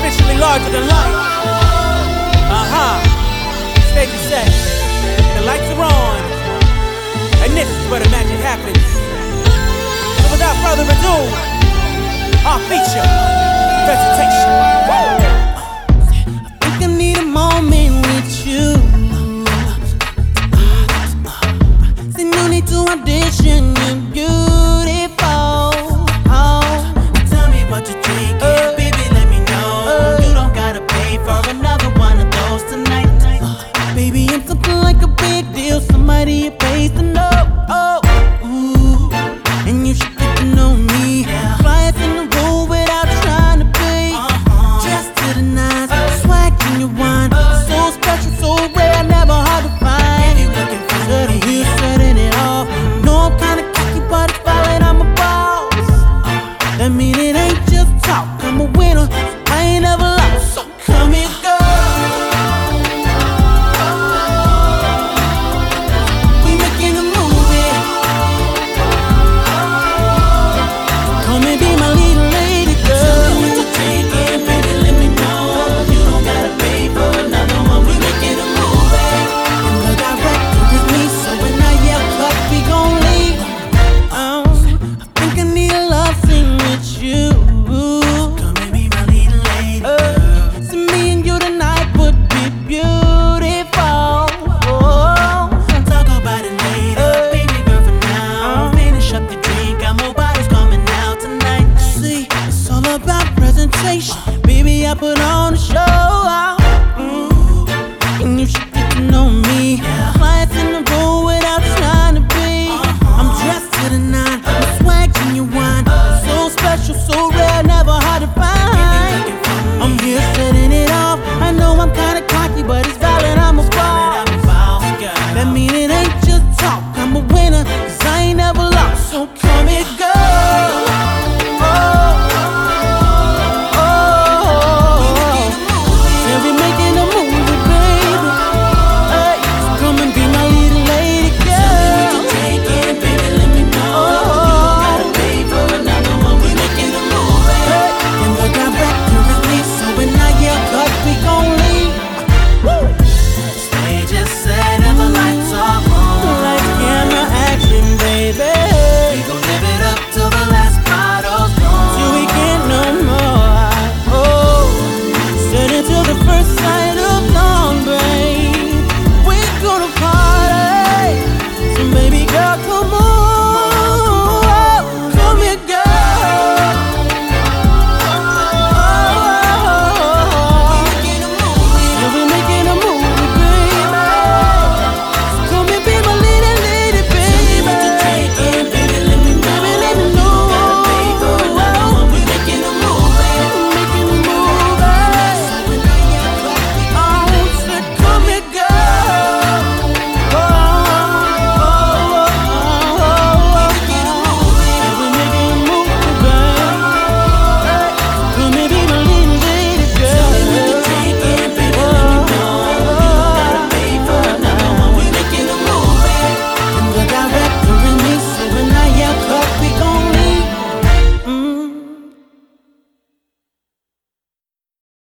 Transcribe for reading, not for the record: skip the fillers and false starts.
exponentially larger than life. Stage is set, the lights are on, and this is where the magic happens. So without further ado, our feature presentation. I think I need a moment with you. Say no need to audition, you're beautiful. Tell me what you're drinking, baby, let me know. You don't gotta pay for another one of those tonight. Baby, I'm something like a big deal, somebody you pays to know. Ooh, and you should get to know me. Fly us in the room without trying to be. Dressed to the nines, swag in your wine. So special, so rare, never hard to find. You looking for Shut it, you setting it off. No, I'm kinda cocky, but it's valid, I'm a boss. That mean it ain't just talk, I'm a winner, I ain't never lost. So come here, girl. We making a movie. Come and be my little lady, Tell girl. me what you're drinking, baby, let me know. You don't gotta pay for another one. We making a movie. And the director is me, so when I yell cut, we gon' leave. I think I need a love scene with you. Come and be my little lady. So me and you tonight would be beautiful. Talk about it later, baby girl, for now. Finish up the drink, got more bottles coming out tonight. See, it's all about presentation. Baby, I put on a show. And you should get to know me. Clients in the room without trying to be. I'm dressed to the nine, I'm swag genuine. So special, so rare, never hard to find. I'm here setting it off. I know I'm kinda cocky, but it's valid, I'm a boss. That mean it ain't just talk, I'm a winner, 'cause I ain't never lost. So come here, girl.